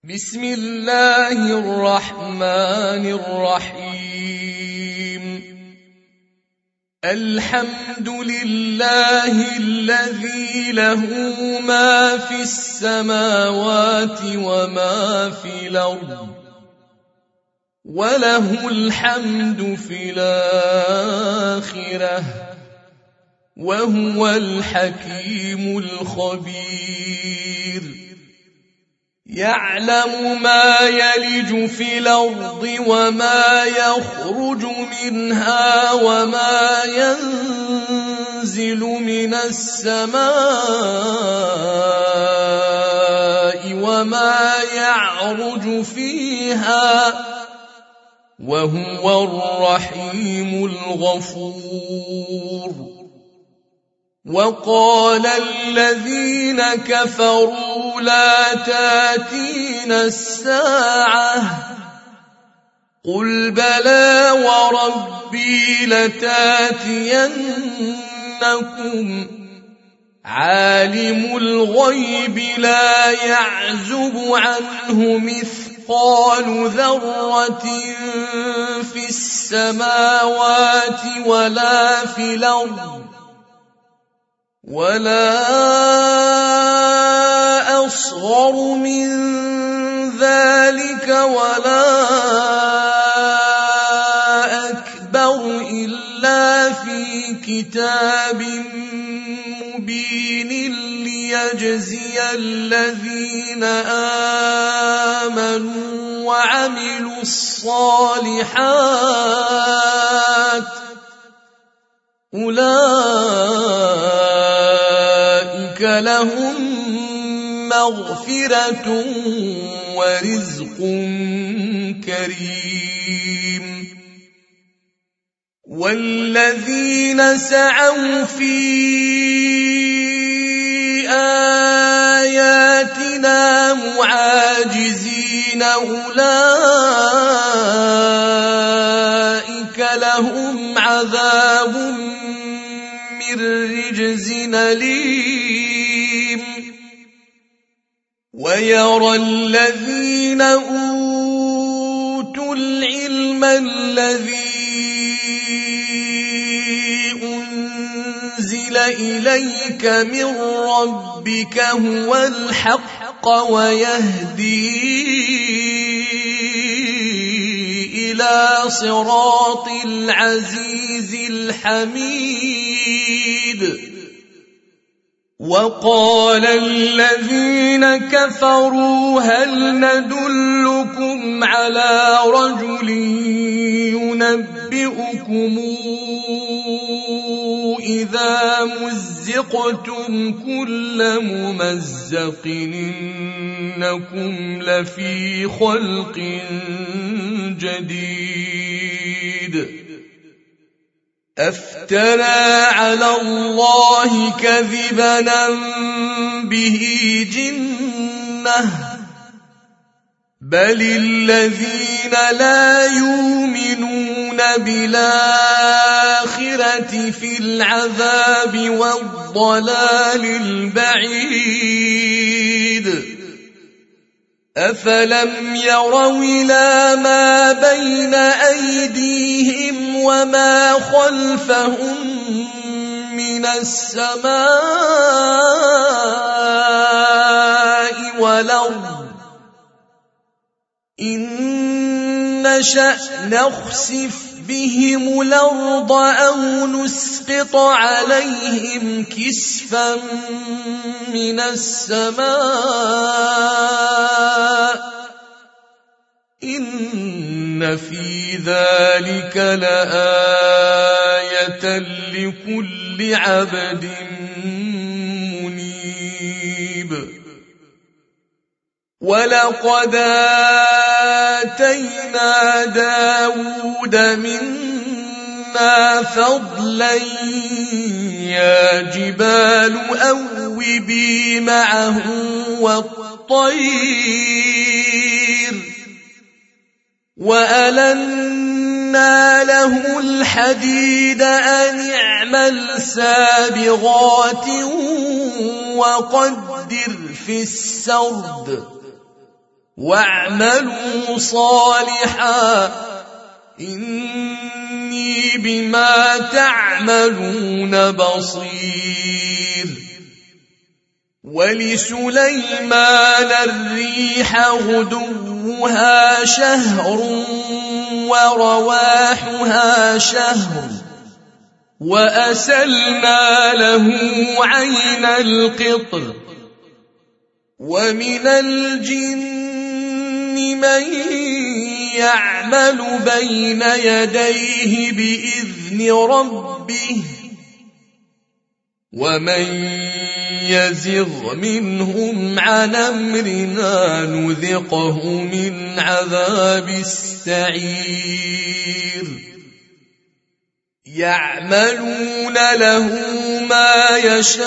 بسم الله الرحمن الرحيم. الحمد لله الذي له ما في السماوات وما في الأرض وله الحمد في الآخرة وهو الحكيم الخبير. يعلم ما يلج في الأرض وما يخرج منها وما ينزل من السماء وما يعرج فيها وهو الرحيم الغفور. وقال الذين كفروا لا تأتينا الساعة قل بلى وربي لتأتينكم عالم الغيب لا يعزب عنه مثقال ذرة في السماوات ولا في الأرض ولا أصغر من ذلك ولا أكبر إلا في كتاب مبين ليجزي الذين آمنوا وعملوا الصالحات أولئك لهم مغفرة ورزق كريم. والذين سعوا في آياتنا معاجزين أولئك لهم عذاب من رجز أليم. ويرى الذين أوتوا العلم الذي أنزل إليك من ربك هو الحق ويهدي إلى صراط العزيز الحميد. وقال الذين كفروا هل ندلكم على رجل ينبئكم إذا مزقتم كل ممزق إنكم لفي خلق جديد. أفترى على الله كذبا به جنة بل الذين لا يؤمنون بالآخرة في العذاب والضلال البعيد. أفلم يروا إلى ما بين أيديهم وما خلفهم من السماء والأرض إن نشأ نخسف بهم الأرض أو نسقط عليهم كسفا من السماء إن في ذلك لآية لكل عبد منيب. ولقد آتينا داود منا فضلا يا جبال أوبي معه والطير وألنا له الحديد أن اعمل سابغات وقدر في السرد واعملوا صالحا إني بما تعملون بصير. ولسليمان الريح غدوها شهر ورواحها شهر وأسلنا له عين القطر. ومن الجن من يعمل بين يديه بإذن ربه ومن يزغ منهم عن أمرنا نذقه من عذاب السعير. يعملون له ما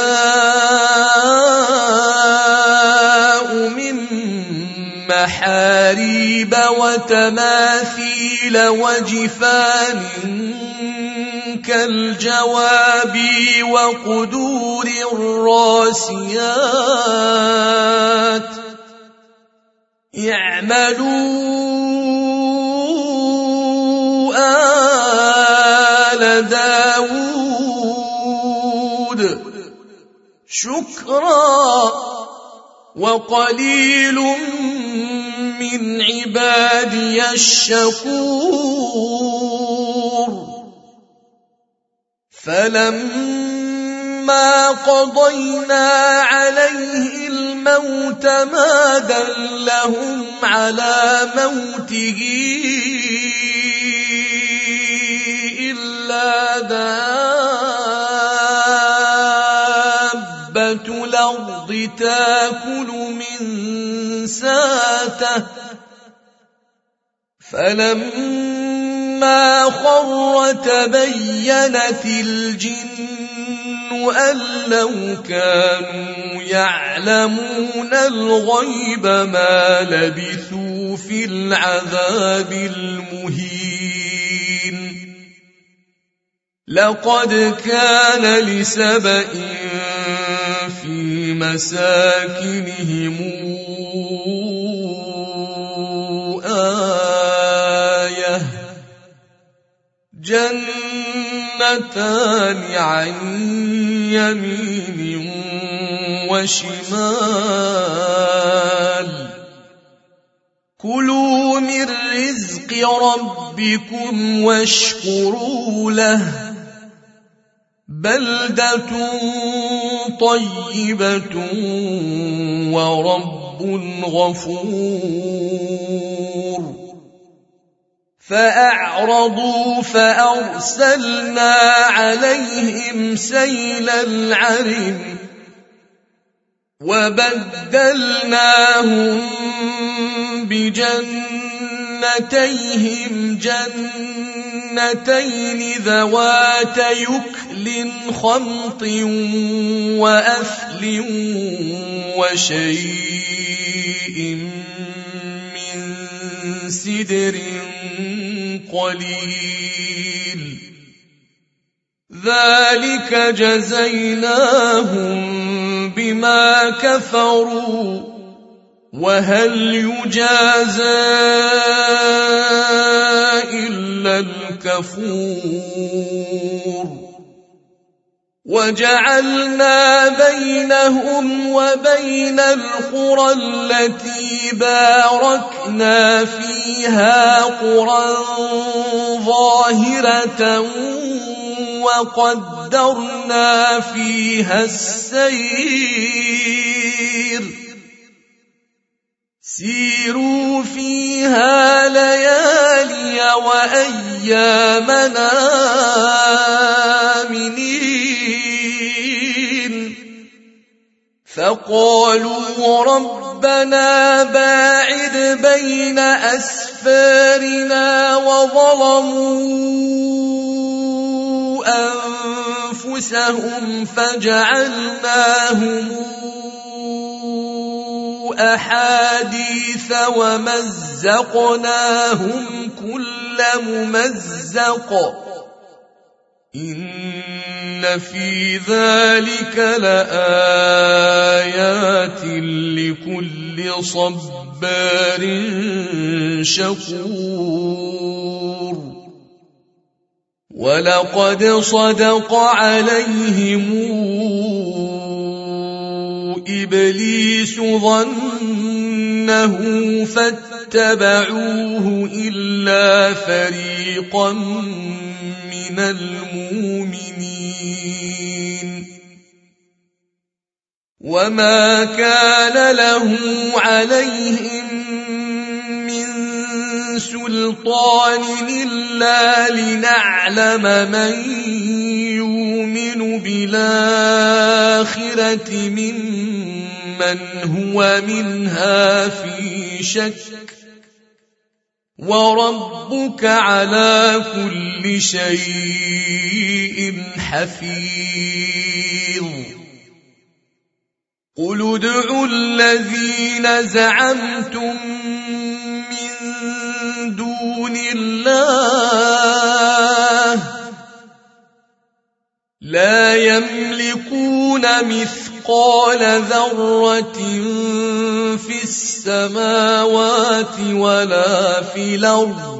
يشاء من محاريب وتماثيل وجفان كالجواب وقدور الراسيات. اعملوا آل داود شكرا وقليل من عبادي الشكور. فلما قضينا عليه الموت ما دلهم على موته إلا دابة الأرض تأكل من ساته. فلما خر تبينت الجن أن لو كانوا يعلمون الغيب ما لبثوا في العذاب المهين. لقد كان لسبإ في مساكنهم آية جنتان عن يمين وشمال كلوا من رزق ربكم واشكروا له بلدة طيبة ورب غفور. فأعرضوا فأرسلنا عليهم سيل العرم وبدلناهم بجنتيهم جنتين ذوات يكل خمط وأثل وشيء من سدر قليل ذلك جزيناهم بما كفروا وهل يجازى إلا الكفور. وجعلنا بينهم وبين القرى التي باركنا فيها قرى ظاهرة وقدرنا فيها السير سيروا فيها ليالي وأيامنا آمنين. فقالوا ربنا باعد بين أسفارنا وظلموا أنفسهم فجعلناهم أحاديث ومزقناهم كل ممزق إن إن في ذلك لآيات لكل صبار شكور ولقد صدق عليهم إبليس ظنه فاتبعوه إلا فريقا من المؤمنين وما كان له عليهم من سلطان إلا لنعلم من يؤمن بالآخرة ممن هو منها في شك وربك على كل شيء حفيظ قل ادعوا الذين زعمتم من دون الله لا يملكون مثقال ذرة في السماوات ولا في الأرض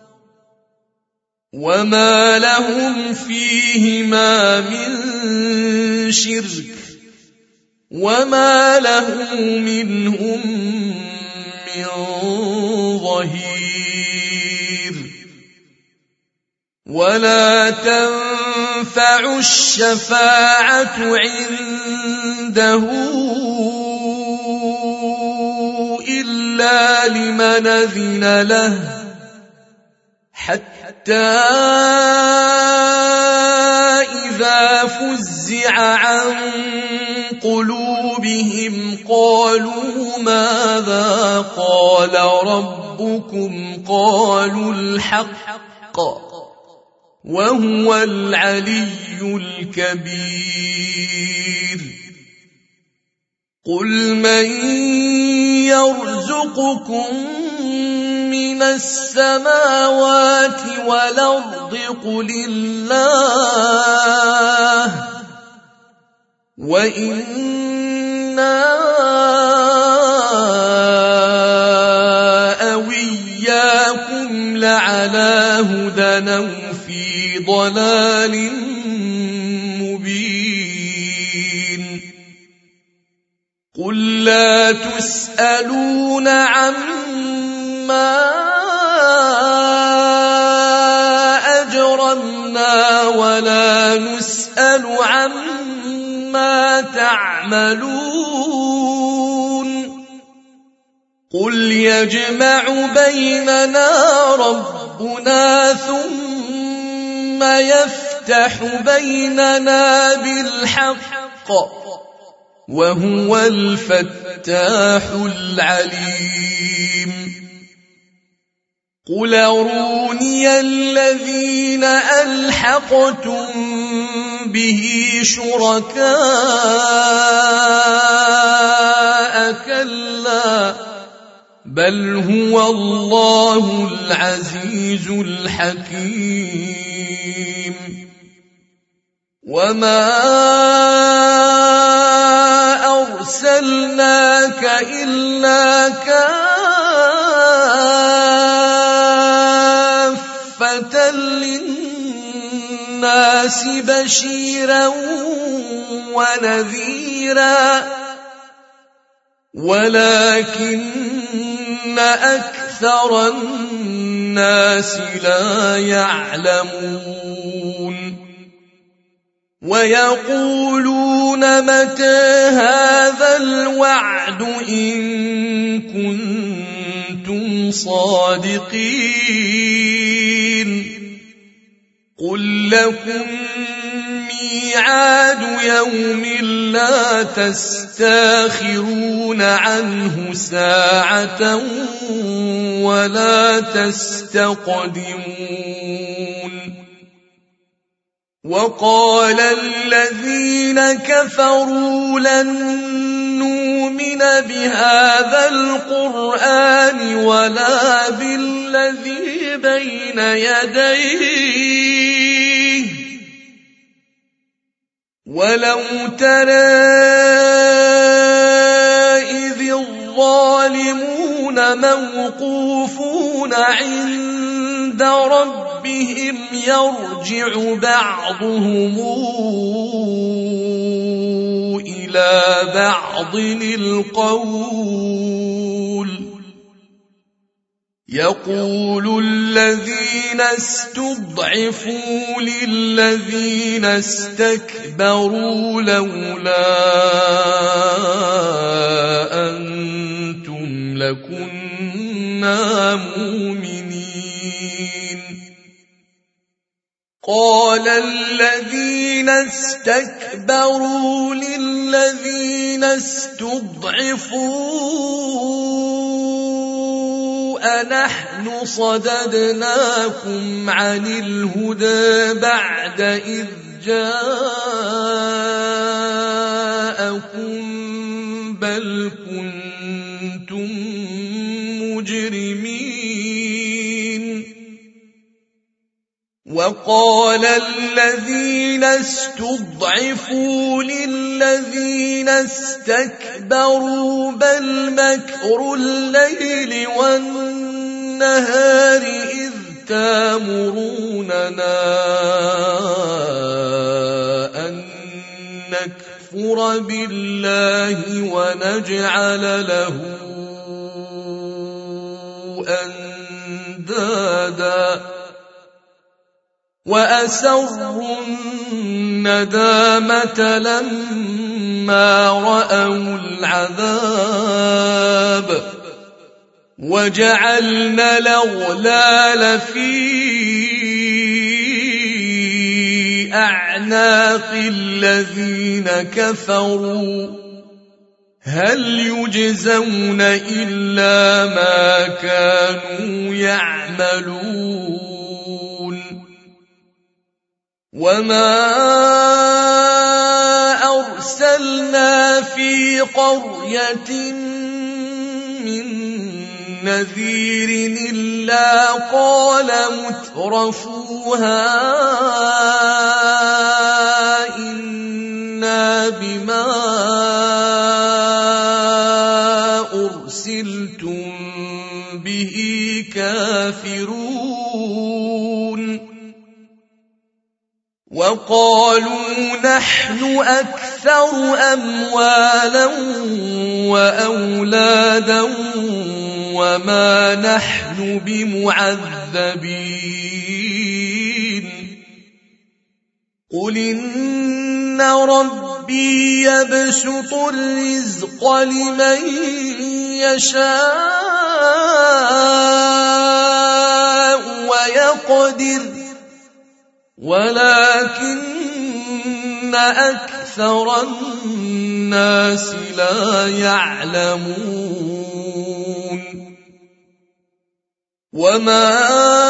وما لهم فيهما من شرك وما له منهم من ظهير ولا تنفع الشفاعة عنده إلا لمن أذن له حتى إذا فزع عن قلوبهم قالوا ماذا قال ربكم قالوا الحق وهو العلي الكبير قل من يرزقكم من السماوات والأرض قل الله وإنا أو إياكم لعلى هدى أو في ضلال مبين قل لا تسألون عما أجرمنا ولا نسأل عما تعملون قل يجمع بيننا ربنا ثم يفتح بيننا بالحق وهو الفتاح العليم قل أروني الذين ألحقتم به شركاء كلا بل هو الله العزيز الحكيم وما أرسلناك إلا كافة للناس بشيرا ونذيرا ولكن أكثر الناس لا يعلمون ويقولون متى هذا الوعد إن كنتم صادقين قل لكم ميعاد يوم لا تستاخرون عنه ساعة ولا تستقدمون وقال الذين كفروا لن نؤمن بهذا القرآن ولا بالذي بين يديه ولو ترى إذ الظالمون موقوفون عند ربهم يرجع بعضهم إلى بعض القول يقول الذين استضعفوا للذين استكبروا لولا أنتم لكنا مؤمنين قال الذين استكبروا للذين استضعفوا أنحن صددناكم عن الهدى بعد إذ جاءكم بل كنتم مجرمين وقال الذين استضعفوا للذين استكبروا بل مكر الليل والنهار إذ تامروننا أن نكفر بالله ونجعل له أندادا وأسروا الندامة لما رأوا العذاب وجعلنا الأغلال في أعناق الذين كفروا هل يجزون إلا ما كانوا يعملون وما أرسلنا في قرية من نذير إلا قال مترفوها إنا بما أرسلتم به كافرون وقالوا نحن أكثر أموالا وأولادا وما نحن بمعذبين قل إن ربي يبسط الرزق لمن يشاء ويقدر ولكن أكثر الناس لا يعلمون وما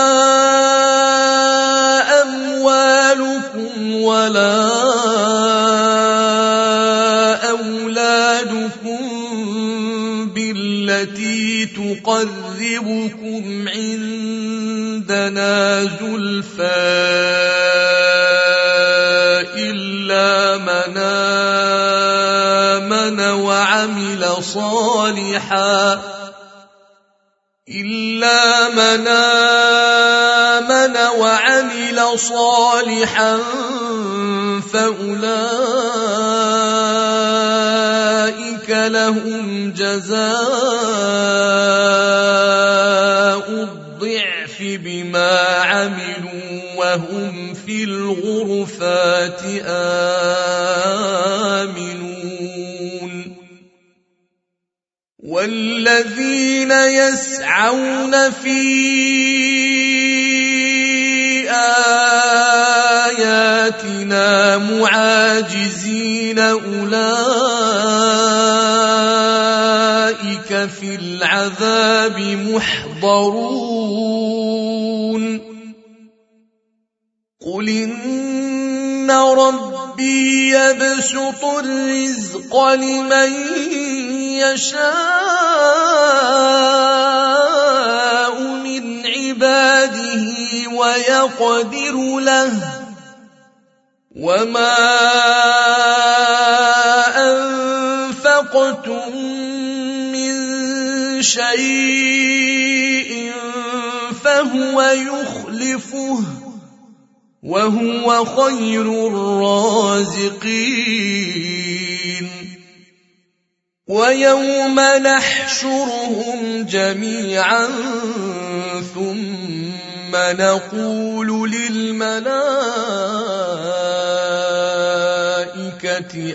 أموالكم ولا أولادكم بالتي تقربكم عندنا زلفى إلا من آمن وعمل صالحا فأولئك لهم جزاء الضعف بما عملوا وهم في الغرفات آمنون والذين يسعون في آياتنا معاجزين أولئك في العذاب محضرون قل إن ربي يبسط الرزق لمن يشاء من عباده ويقدر له وما أنفقتم من شيء فهو يخلفه وهو خير الرازقين ويوم نحشرهم جميعا ثم نقول للملائكة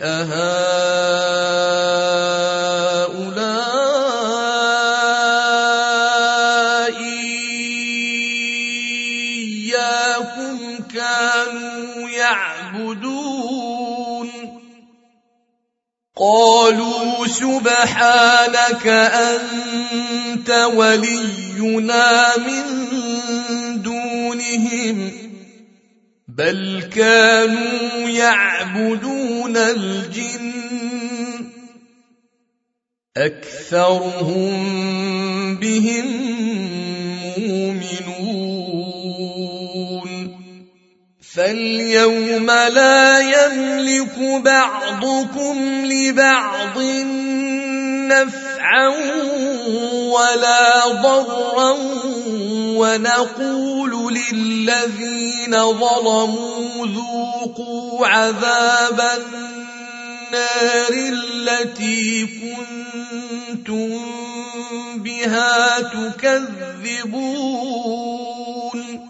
أهؤلاء إياكم كانوا يعبدون قالوا سبحانك أنت ولينا من دونهم بل كانوا يعبدون الجن أكثرهم بهم مؤمنون فاليوم لا يملك بعضكم لبعض نفعا ولا ضرا ونقول للذين ظلموا ذوقوا عذاب النار التي كنتم بها تكذبون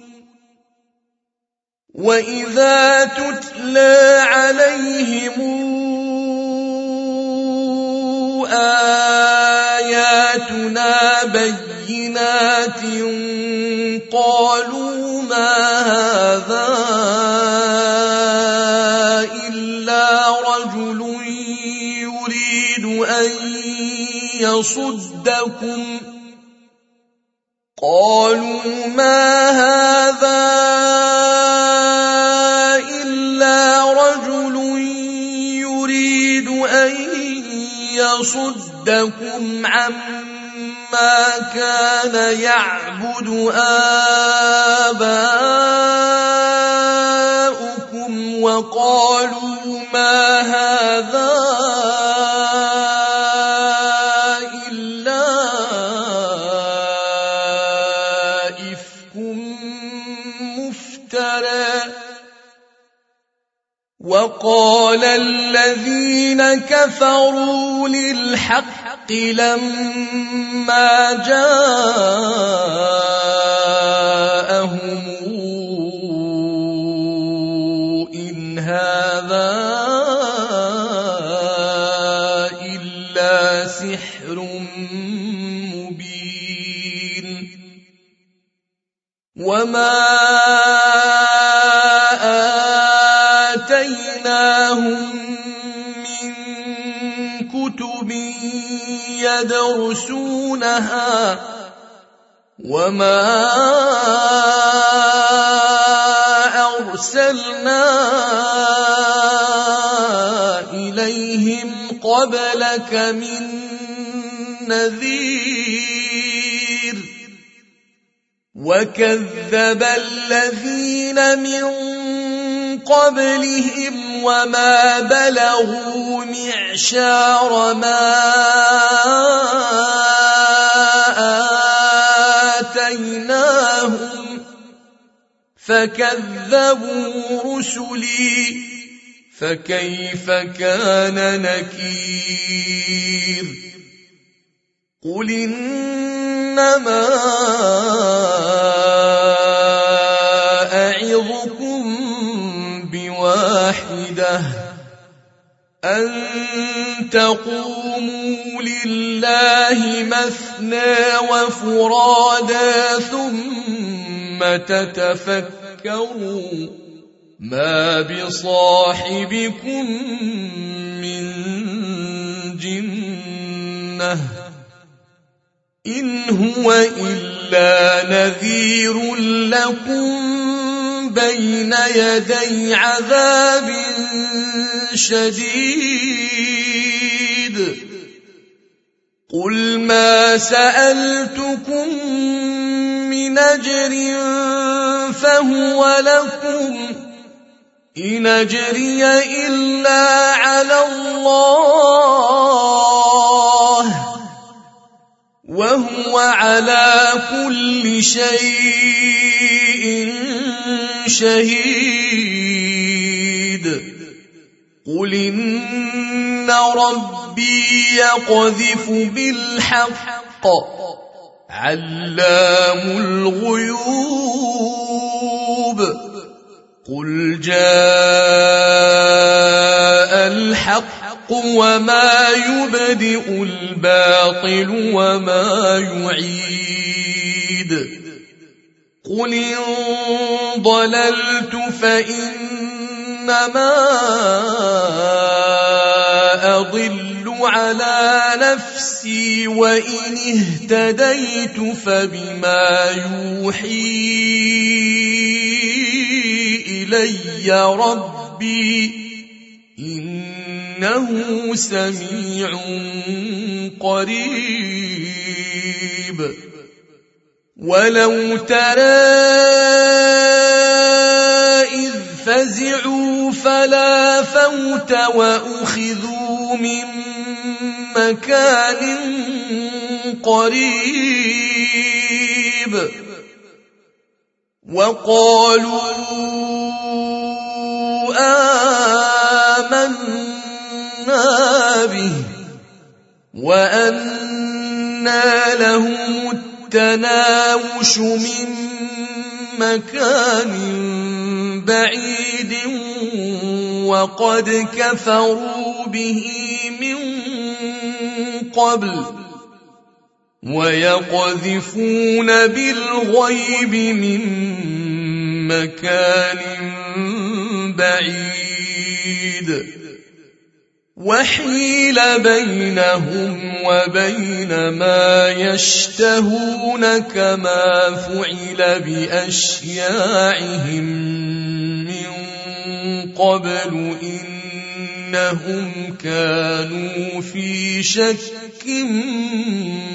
وإذا تتلى عليهم آياتنا بينات قالوا ما هذا إلا رجل يريد أن يصدكم قالوا ما هذا إلا رجل يريد أن يصدكم عما كان يعبد آباؤكم وقالوا ما هذا إلا إفك مفترى وقال الذين كفروا للحق لما جاءهم إن هذا إلا سحر مبين وما آتيناهم من كتب يدرسونها وما أرسلنا إليهم قبلك من نذير وكذب الذين من قبلهم وما بلغوا معشار ما آتيناهم فكذبوا رسلي فكيف كان نكير قل إنما أعظكم بواحدة أن تقوموا لله مثنى وفرادا ثم تتفكروا ما بصاحبكم من جنة إن هو إلا نذير لكم بين يدي عذاب شديد قل ما سألتكم من أجر فهو لكم إن أجري إلا على الله وهو على كل شيء شهيد قل إن ربي يقذف بالحق علام الغيوب قل جاء الحق وما يبدئ الباطل وما يعيد قل إن ضللت فإنما أضل على نفسي وإن اهتديت فبما يوحي إلي ربي إنه سميع قريب ولو ترى إذ فزعوا فلا فوت وأخذوا من مكان قريب وقالوا آمنا به وأنى لهم التناوش من مكان بعيد وقد كفروا به من قبل ويقذفون بالغيب من مكان بعيد وحيل بينهم وبين ما يشتهون كما فعل بأشياعهم من قبل إنهم كانوا في شك